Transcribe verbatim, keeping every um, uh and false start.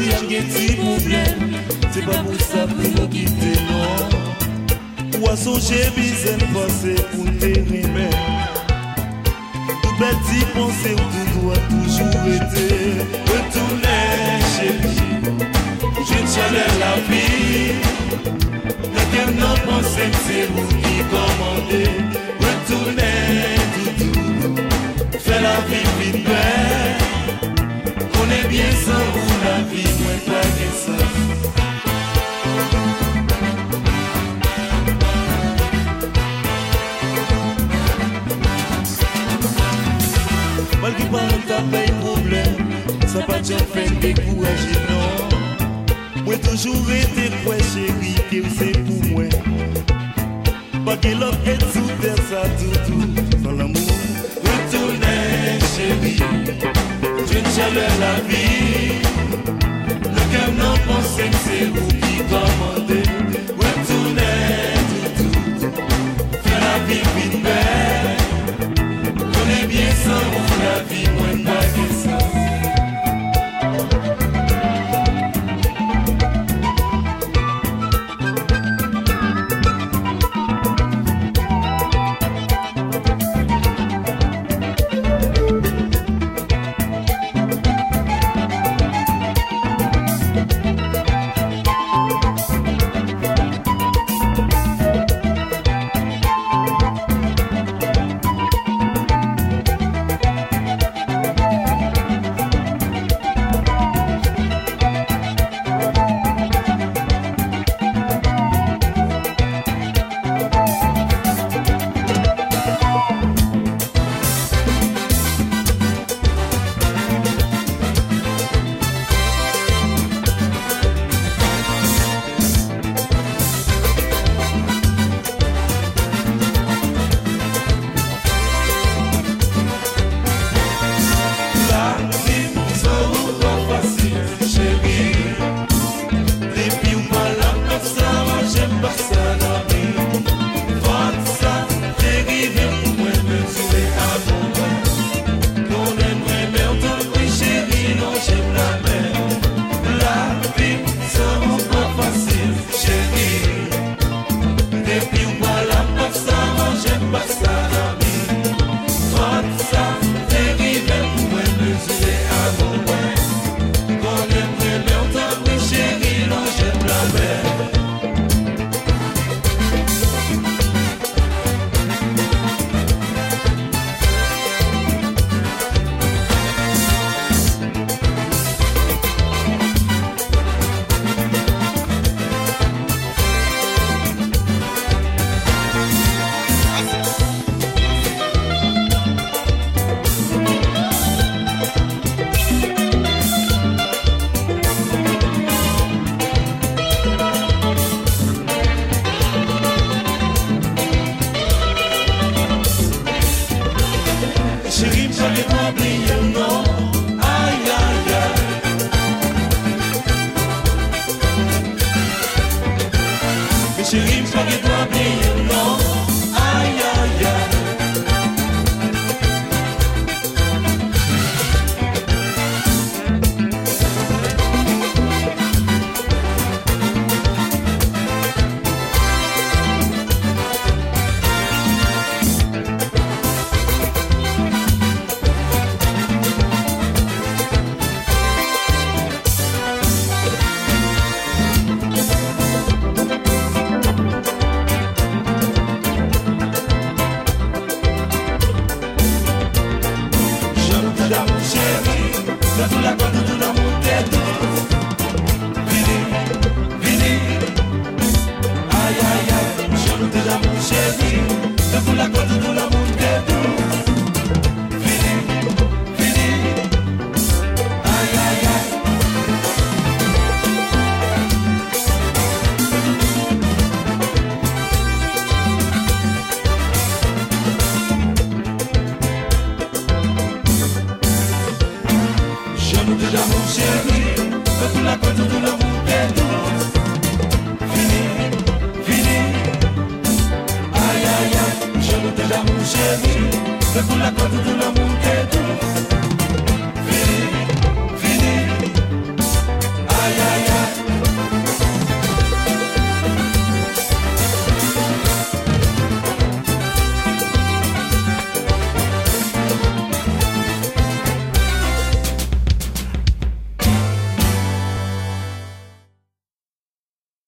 si elle a des problèmes, c'est pas pour ça pour nous quitter, non. Ou à songer, besoin de passer pour te rimer. Tout petit pensée où tu dois toujours être. Retourner, chérie, je ne chalais la vie. Laquelle non pensée, c'est vous qui commandez. Retourner, doudou, fais la vie vite belle. On est bien sans vous, la vie, moins pas que ça. Malgré pas t'as pas de problème, ça pas déjà fait décourager, non. Moi toujours été quoi chérie, que c'est pour moi. Pas que l'autre est sous terre, ça tout tout, sans l'amour. Retournez chérie, je ne jamais la vie. Le cœur n'en pense que c'est vous qui commandez. Retournez tout tout, fais la vie vite belle. On est bien sans vous, la vie moins pas que ça. Fini, fini,